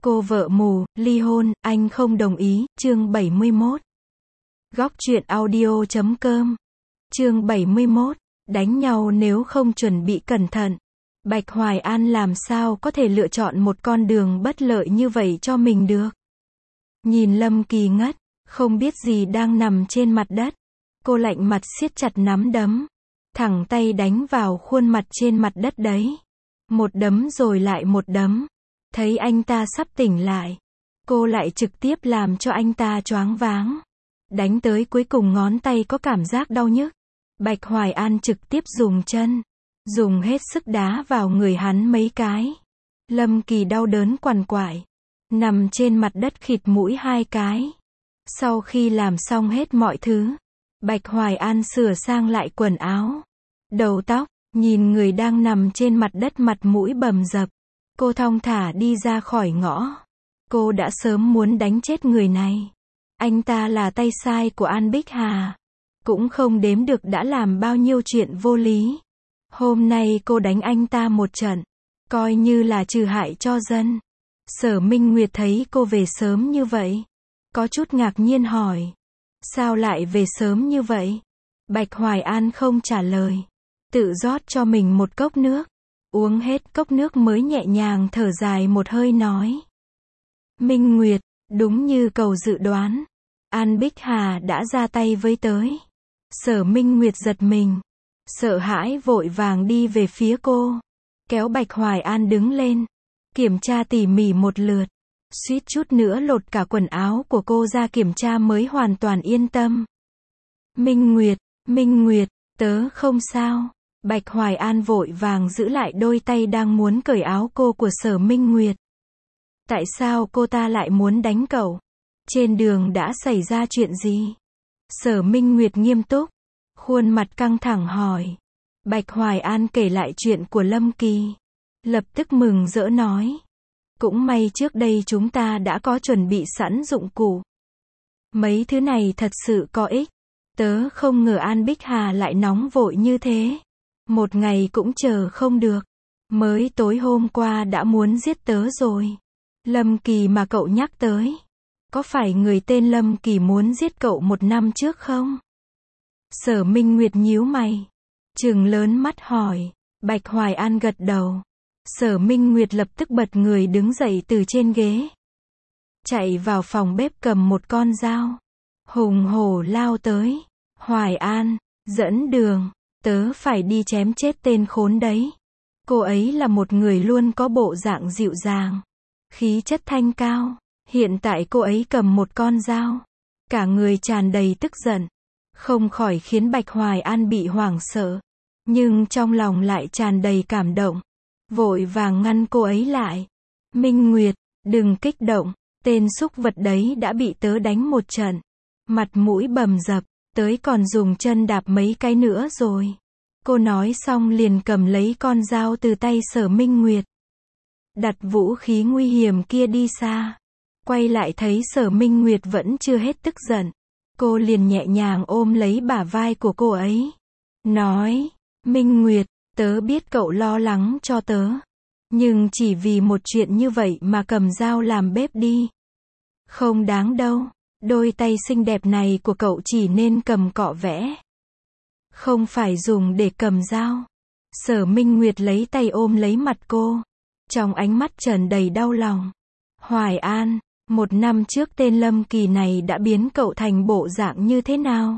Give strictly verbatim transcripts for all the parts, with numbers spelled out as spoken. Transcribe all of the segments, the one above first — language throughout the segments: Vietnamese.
Cô vợ mù, ly hôn, anh không đồng ý, chương bảy mươi mốt. Góc truyện audio chấm com. Chương bảy mươi mốt, đánh nhau nếu không chuẩn bị cẩn thận. Bạch Hoài An làm sao có thể lựa chọn một con đường bất lợi như vậy cho mình được. Nhìn Lâm Kỳ ngất, không biết gì đang nằm trên mặt đất. Cô lạnh mặt siết chặt nắm đấm. Thẳng tay đánh vào khuôn mặt trên mặt đất đấy. Một đấm rồi lại một đấm. Thấy anh ta sắp tỉnh lại, cô lại trực tiếp làm cho anh ta choáng váng. Đánh tới cuối cùng ngón tay có cảm giác đau nhức. Bạch Hoài An trực tiếp dùng chân, dùng hết sức đá vào người hắn mấy cái. Lâm Kỳ đau đớn quằn quại, nằm trên mặt đất khịt mũi hai cái. Sau khi làm xong hết mọi thứ, Bạch Hoài An sửa sang lại quần áo, đầu tóc, nhìn người đang nằm trên mặt đất mặt mũi bầm dập. Cô thong thả đi ra khỏi ngõ. Cô đã sớm muốn đánh chết người này. Anh ta là tay sai của An Bích Hà. Cũng không đếm được đã làm bao nhiêu chuyện vô lý. Hôm nay cô đánh anh ta một trận, coi như là trừ hại cho dân. Sở Minh Nguyệt thấy cô về sớm như vậy, có chút ngạc nhiên hỏi. Sao lại về sớm như vậy? Bạch Hoài An không trả lời. Tự rót cho mình một cốc nước. Uống hết cốc nước mới nhẹ nhàng thở dài một hơi nói. Minh Nguyệt, đúng như cậu dự đoán. An Bích Hà đã ra tay với tới. Sở Minh Nguyệt giật mình. Sợ hãi vội vàng đi về phía cô. Kéo Bạch Hoài An đứng lên. Kiểm tra tỉ mỉ một lượt. Suýt chút nữa lột cả quần áo của cô ra kiểm tra mới hoàn toàn yên tâm. Minh Nguyệt, Minh Nguyệt, tớ không sao. Bạch Hoài An vội vàng giữ lại đôi tay đang muốn cởi áo cô của Sở Minh Nguyệt. Tại sao cô ta lại muốn đánh cậu? Trên đường đã xảy ra chuyện gì? Sở Minh Nguyệt nghiêm túc, khuôn mặt căng thẳng hỏi. Bạch Hoài An kể lại chuyện của Lâm Kỳ. Lập tức mừng rỡ nói. Cũng may trước đây chúng ta đã có chuẩn bị sẵn dụng cụ. Mấy thứ này thật sự có ích. Tớ không ngờ An Bích Hà lại nóng vội như thế. Một ngày cũng chờ không được. Mới tối hôm qua đã muốn giết tớ rồi. Lâm Kỳ mà cậu nhắc tới. Có phải người tên Lâm Kỳ muốn giết cậu một năm trước không? Sở Minh Nguyệt nhíu mày. Trừng lớn mắt hỏi. Bạch Hoài An gật đầu. Sở Minh Nguyệt lập tức bật người đứng dậy từ trên ghế. Chạy vào phòng bếp cầm một con dao. Hùng hổ lao tới. Hoài An, dẫn đường. Tớ phải đi chém chết tên khốn đấy. Cô ấy là một người luôn có bộ dạng dịu dàng, khí chất thanh cao. Hiện tại cô ấy cầm một con dao, cả người tràn đầy tức giận, không khỏi khiến Bạch Hoài An bị hoảng sợ. Nhưng trong lòng lại tràn đầy cảm động. Vội vàng ngăn cô ấy lại. Minh Nguyệt, đừng kích động. Tên súc vật đấy đã bị tớ đánh một trận. Mặt mũi bầm dập. Tới còn dùng chân đạp mấy cái nữa rồi. Cô nói xong liền cầm lấy con dao từ tay Sở Minh Nguyệt. Đặt vũ khí nguy hiểm kia đi xa. Quay lại thấy Sở Minh Nguyệt vẫn chưa hết tức giận. Cô liền nhẹ nhàng ôm lấy bả vai của cô ấy. Nói, Minh Nguyệt, tớ biết cậu lo lắng cho tớ. Nhưng chỉ vì một chuyện như vậy mà cầm dao làm bếp đi. Không đáng đâu. Đôi tay xinh đẹp này của cậu chỉ nên cầm cọ vẽ. Không phải dùng để cầm dao. Sở Minh Nguyệt lấy tay ôm lấy mặt cô. Trong ánh mắt tràn đầy đau lòng. Hoài An, một năm trước tên Lâm Kỳ này đã biến cậu thành bộ dạng như thế nào?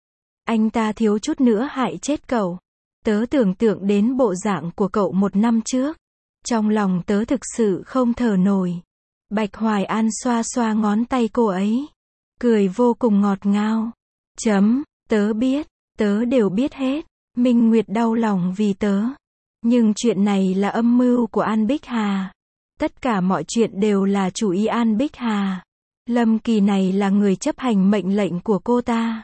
Anh ta thiếu chút nữa hại chết cậu. Tớ tưởng tượng đến bộ dạng của cậu một năm trước. Trong lòng tớ thực sự không thở nổi. Bạch Hoài An xoa xoa ngón tay cô ấy. Cười vô cùng ngọt ngào. Chấm, tớ biết, tớ đều biết hết. Minh Nguyệt đau lòng vì tớ. Nhưng chuyện này là âm mưu của An Bích Hà. Tất cả mọi chuyện đều là chủ ý An Bích Hà. Lâm Kỳ này là người chấp hành mệnh lệnh của cô ta.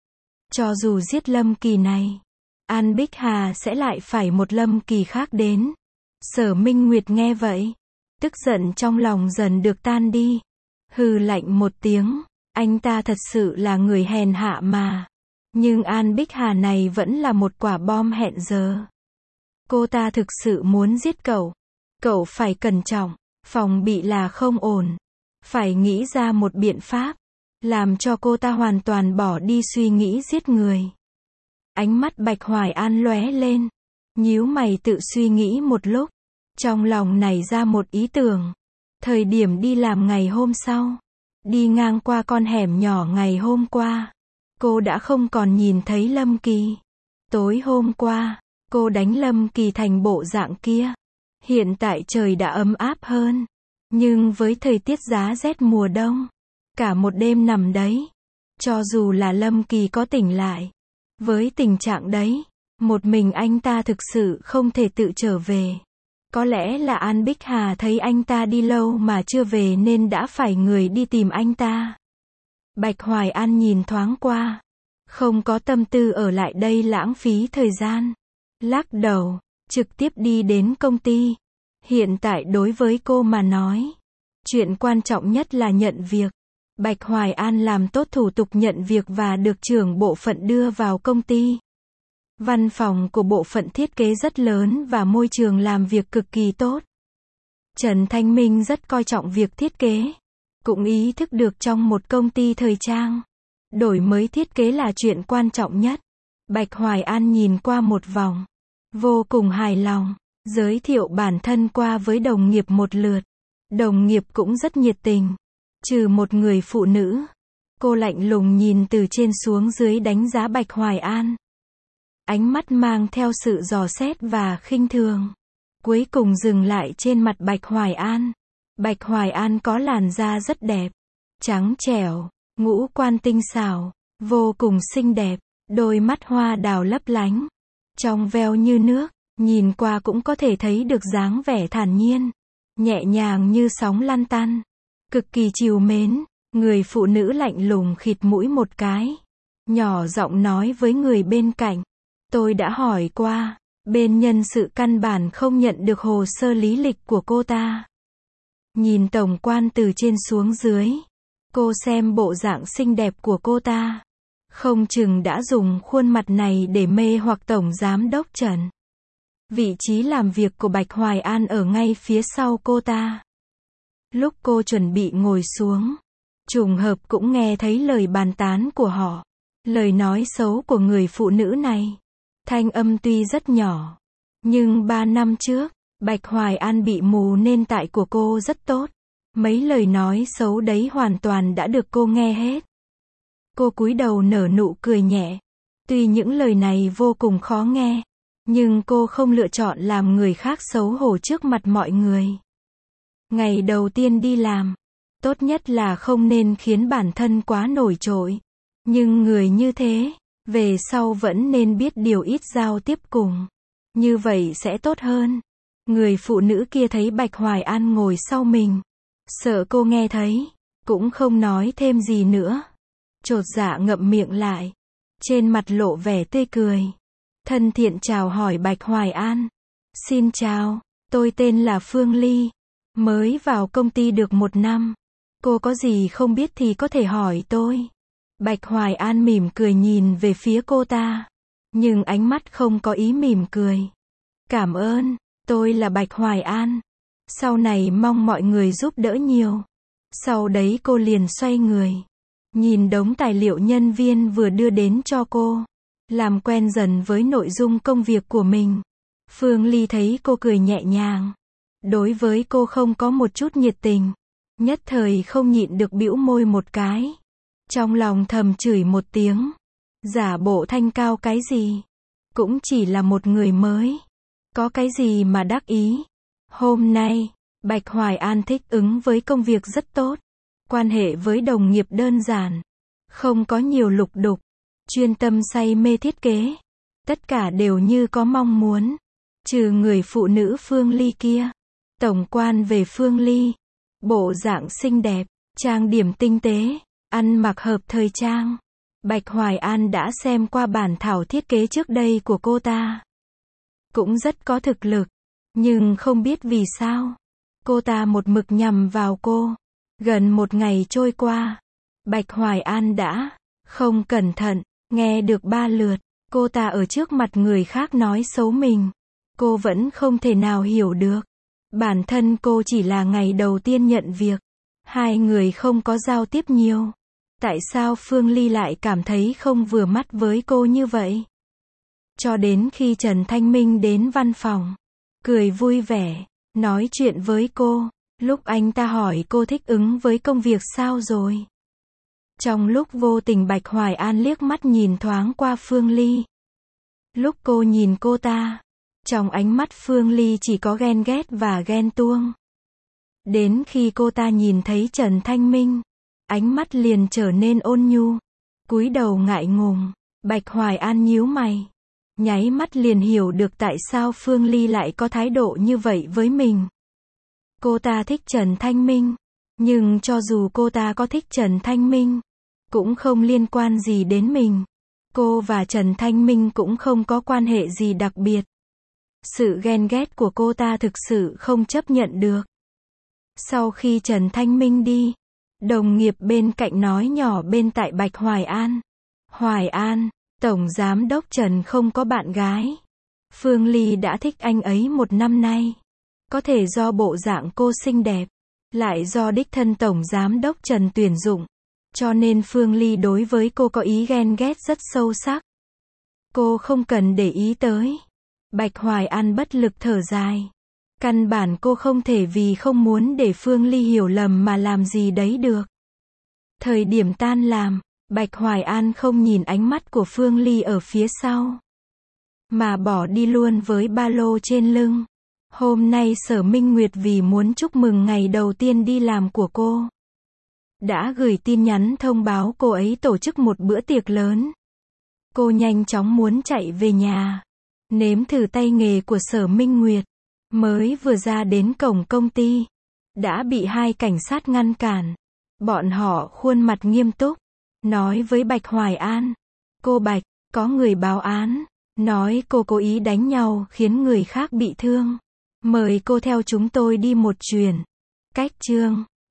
Cho dù giết Lâm Kỳ này, An Bích Hà sẽ lại phải một Lâm Kỳ khác đến. Sở Minh Nguyệt nghe vậy, tức giận trong lòng dần được tan đi. Hừ lạnh một tiếng. Anh ta thật sự là người hèn hạ mà. Nhưng An Bích Hà này vẫn là một quả bom hẹn giờ. Cô ta thực sự muốn giết cậu. Cậu phải cẩn trọng. Phòng bị là không ổn. Phải nghĩ ra một biện pháp, làm cho cô ta hoàn toàn bỏ đi suy nghĩ giết người. Ánh mắt Bạch Hoài An lóe lên, nhíu mày tự suy nghĩ một lúc, trong lòng nảy ra một ý tưởng. Thời điểm đi làm ngày hôm sau, đi ngang qua con hẻm nhỏ ngày hôm qua, cô đã không còn nhìn thấy Lâm Kỳ. Tối hôm qua, cô đánh Lâm Kỳ thành bộ dạng kia. Hiện tại trời đã ấm áp hơn, nhưng với thời tiết giá rét mùa đông, cả một đêm nằm đấy, cho dù là Lâm Kỳ có tỉnh lại, với tình trạng đấy, một mình anh ta thực sự không thể tự trở về. Có lẽ là An Bích Hà thấy anh ta đi lâu mà chưa về nên đã phải người đi tìm anh ta. Bạch Hoài An nhìn thoáng qua, không có tâm tư ở lại đây lãng phí thời gian. Lắc đầu, trực tiếp đi đến công ty. Hiện tại đối với cô mà nói, chuyện quan trọng nhất là nhận việc. Bạch Hoài An làm tốt thủ tục nhận việc và được trưởng bộ phận đưa vào công ty. Văn phòng của bộ phận thiết kế rất lớn và môi trường làm việc cực kỳ tốt. Trần Thanh Minh rất coi trọng việc thiết kế, cũng ý thức được trong một công ty thời trang, đổi mới thiết kế là chuyện quan trọng nhất. Bạch Hoài An nhìn qua một vòng, vô cùng hài lòng, giới thiệu bản thân qua với đồng nghiệp một lượt. Đồng nghiệp cũng rất nhiệt tình, trừ một người phụ nữ. Cô lạnh lùng nhìn từ trên xuống dưới đánh giá Bạch Hoài An. Ánh mắt mang theo sự dò xét và khinh thường. Cuối cùng dừng lại trên mặt Bạch Hoài An. Bạch Hoài An có làn da rất đẹp, trắng trẻo, ngũ quan tinh xảo, vô cùng xinh đẹp, đôi mắt hoa đào lấp lánh, trong veo như nước, nhìn qua cũng có thể thấy được dáng vẻ thản nhiên, nhẹ nhàng như sóng lăn tăn, cực kỳ trìu mến. Người phụ nữ lạnh lùng khịt mũi một cái, nhỏ giọng nói với người bên cạnh, tôi đã hỏi qua, bên nhân sự căn bản không nhận được hồ sơ lý lịch của cô ta. Nhìn tổng quan từ trên xuống dưới, cô xem bộ dạng xinh đẹp của cô ta, không chừng đã dùng khuôn mặt này để mê hoặc tổng giám đốc Trần. Vị trí làm việc của Bạch Hoài An ở ngay phía sau cô ta. Lúc cô chuẩn bị ngồi xuống, trùng hợp cũng nghe thấy lời bàn tán của họ, lời nói xấu của người phụ nữ này. Thanh âm tuy rất nhỏ, nhưng ba năm trước, Bạch Hoài An bị mù nên tại của cô rất tốt. Mấy lời nói xấu đấy hoàn toàn đã được cô nghe hết. Cô cúi đầu nở nụ cười nhẹ. Tuy những lời này vô cùng khó nghe, nhưng cô không lựa chọn làm người khác xấu hổ trước mặt mọi người. Ngày đầu tiên đi làm, tốt nhất là không nên khiến bản thân quá nổi trội. Nhưng người như thế, về sau vẫn nên biết điều ít giao tiếp cùng. Như vậy sẽ tốt hơn. Người phụ nữ kia thấy Bạch Hoài An ngồi sau mình, sợ cô nghe thấy, cũng không nói thêm gì nữa. Chột dạ ngậm miệng lại, trên mặt lộ vẻ tươi cười. Thân thiện chào hỏi Bạch Hoài An. Xin chào, tôi tên là Phương Ly, mới vào công ty được một năm. Cô có gì không biết thì có thể hỏi tôi. Bạch Hoài An mỉm cười nhìn về phía cô ta, nhưng ánh mắt không có ý mỉm cười. Cảm ơn, tôi là Bạch Hoài An. Sau này mong mọi người giúp đỡ nhiều. Sau đấy cô liền xoay người, nhìn đống tài liệu nhân viên vừa đưa đến cho cô, làm quen dần với nội dung công việc của mình. Phương Ly thấy cô cười nhẹ nhàng, đối với cô không có một chút nhiệt tình, nhất thời không nhịn được bĩu môi một cái. Trong lòng thầm chửi một tiếng, giả bộ thanh cao cái gì, cũng chỉ là một người mới, có cái gì mà đắc ý. Hôm nay, Bạch Hoài An thích ứng với công việc rất tốt, quan hệ với đồng nghiệp đơn giản, không có nhiều lục đục, chuyên tâm say mê thiết kế, tất cả đều như có mong muốn, trừ người phụ nữ Phương Ly kia. Tổng quan về Phương Ly, bộ dạng xinh đẹp, trang điểm tinh tế, ăn mặc hợp thời trang. Bạch Hoài An đã xem qua bản thảo thiết kế trước đây của cô ta, cũng rất có thực lực, nhưng không biết vì sao, cô ta một mực nhằm vào cô. Gần một ngày trôi qua, Bạch Hoài An đã không cẩn thận nghe được ba lượt cô ta ở trước mặt người khác nói xấu mình. Cô vẫn không thể nào hiểu được, Bản thân cô chỉ là ngày đầu tiên nhận việc. Hai người không có giao tiếp nhiều. Tại sao Phương Ly lại cảm thấy không vừa mắt với cô như vậy? Cho đến khi Trần Thanh Minh đến văn phòng, cười vui vẻ, nói chuyện với cô. Lúc anh ta hỏi cô thích ứng với công việc sao rồi. Trong lúc vô tình Bạch Hoài An liếc mắt nhìn thoáng qua Phương Ly. Lúc cô nhìn cô ta, trong ánh mắt Phương Ly chỉ có ghen ghét và ghen tuông. Đến khi cô ta nhìn thấy Trần Thanh Minh, ánh mắt liền trở nên ôn nhu, cúi đầu ngại ngùng. Bạch Hoài An nhíu mày, nháy mắt liền hiểu được tại sao Phương Ly lại có thái độ như vậy với mình. Cô ta thích Trần Thanh Minh, nhưng cho dù cô ta có thích Trần Thanh Minh, cũng không liên quan gì đến mình. Cô và Trần Thanh Minh cũng không có quan hệ gì đặc biệt. Sự ghen ghét của cô ta thực sự không chấp nhận được. Sau khi Trần Thanh Minh đi, đồng nghiệp bên cạnh nói nhỏ bên tai Bạch Hoài An. Hoài An, Tổng Giám đốc Trần không có bạn gái. Phương Ly đã thích anh ấy một năm nay. Có thể do bộ dạng cô xinh đẹp, lại do đích thân Tổng Giám đốc Trần tuyển dụng. Cho nên Phương Ly đối với cô có ý ghen ghét rất sâu sắc. Cô không cần để ý tới. Bạch Hoài An bất lực thở dài. Căn bản cô không thể vì không muốn để Phương Ly hiểu lầm mà làm gì đấy được. Thời điểm tan làm, Bạch Hoài An không nhìn ánh mắt của Phương Ly ở phía sau, mà bỏ đi luôn với ba lô trên lưng. Hôm nay Sở Minh Nguyệt vì muốn chúc mừng ngày đầu tiên đi làm của cô, đã gửi tin nhắn thông báo cô ấy tổ chức một bữa tiệc lớn. Cô nhanh chóng muốn chạy về nhà, nếm thử tay nghề của Sở Minh Nguyệt. Mới vừa ra đến cổng công ty, đã bị hai cảnh sát ngăn cản. Bọn họ khuôn mặt nghiêm túc, nói với Bạch Hoài An. Cô Bạch, có người báo án, nói cô cố ý đánh nhau khiến người khác bị thương. Mời cô theo chúng tôi đi một chuyến. Cách chương